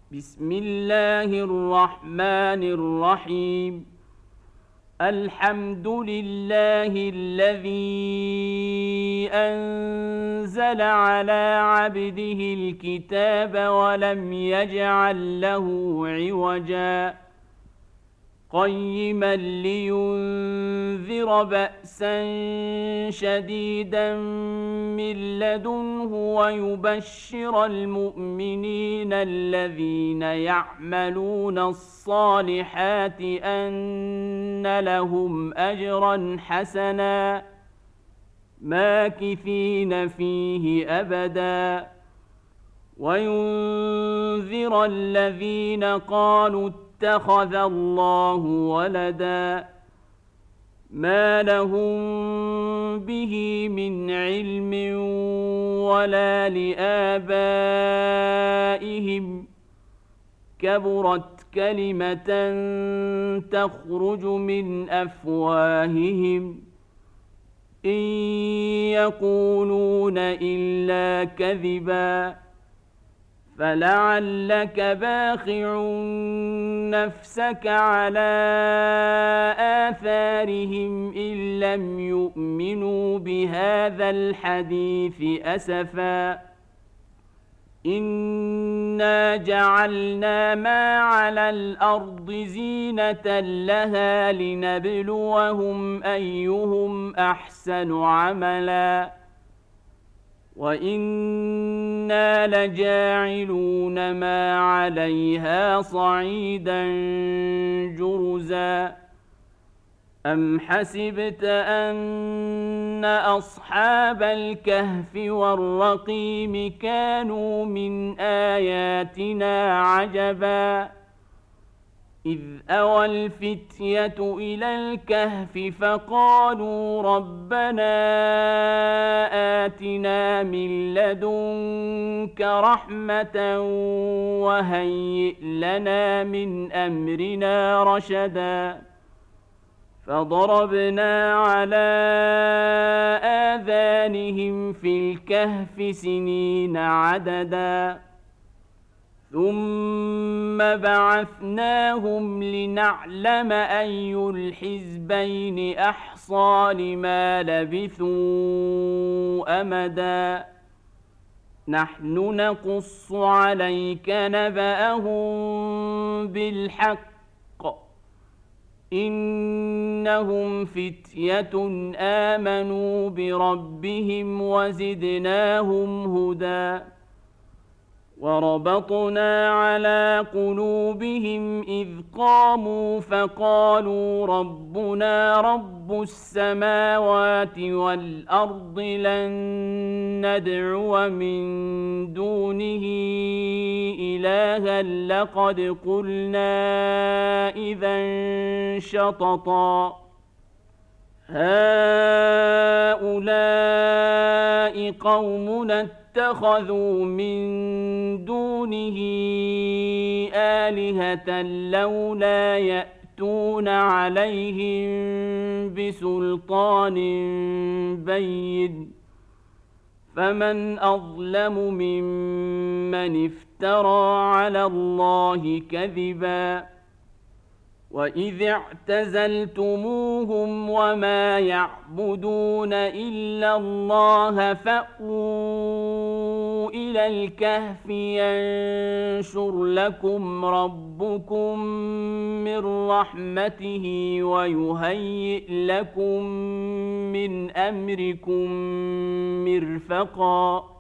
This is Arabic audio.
بسم الله الرحمن الرحيم. الحمد لله الذي أنزل على عبده الكتاب ولم يجعل له عوجا قيما لينذر بأسا شديدا من لدنه ويبشر المؤمنين الذين يعملون الصالحات أن لهم أجرا حسنا ماكثين فيه أبدا وينذر الذين قالوا اتخذ الله ولدا ما لهم به من علم ولا لآبائهم كبرت كلمة تخرج من أفواههم إن يقولون إلا كذبا فلعلك باخع نفسك على آثارهم إن لم يؤمنوا بهذا الحديث أسفا إنا جعلنا ما على الأرض زينة لها لنبلوهم أيهم أحسن عملا وإنا لجاعلون ما عليها صعيدا جرزا أم حسبت أن أصحاب الكهف والرقيم كانوا من آياتنا عجبا إذ أوى الفتية إلى الكهف فقالوا ربنا آتنا من لدنك رحمة وهيئ لنا من أمرنا رشدا فضربنا على آذانهم في الكهف سنين عددا ثم بعثناهم لنعلم أي الحزبين أحصى لما لبثوا أمدا نحن نقص عليك نبأهم بالحق إنهم فتية آمنوا بربهم وزدناهم هدى وربطنا على قلوبهم إذ قاموا فقالوا ربنا رب السماوات والأرض لن ندعو من دونه إلها لقد قلنا إذا شططا هؤلاء قومنا اتخذوا من دونه آلهة لولا يأتون عليهم بسلطان بين فمن أظلم ممن افترى على الله كذبا وإذ اعتزلتموهم وما يعبدون إلا الله فأووا إلى الكهف ينشر لكم ربكم من رحمته ويهيئ لكم من أمركم مرفقا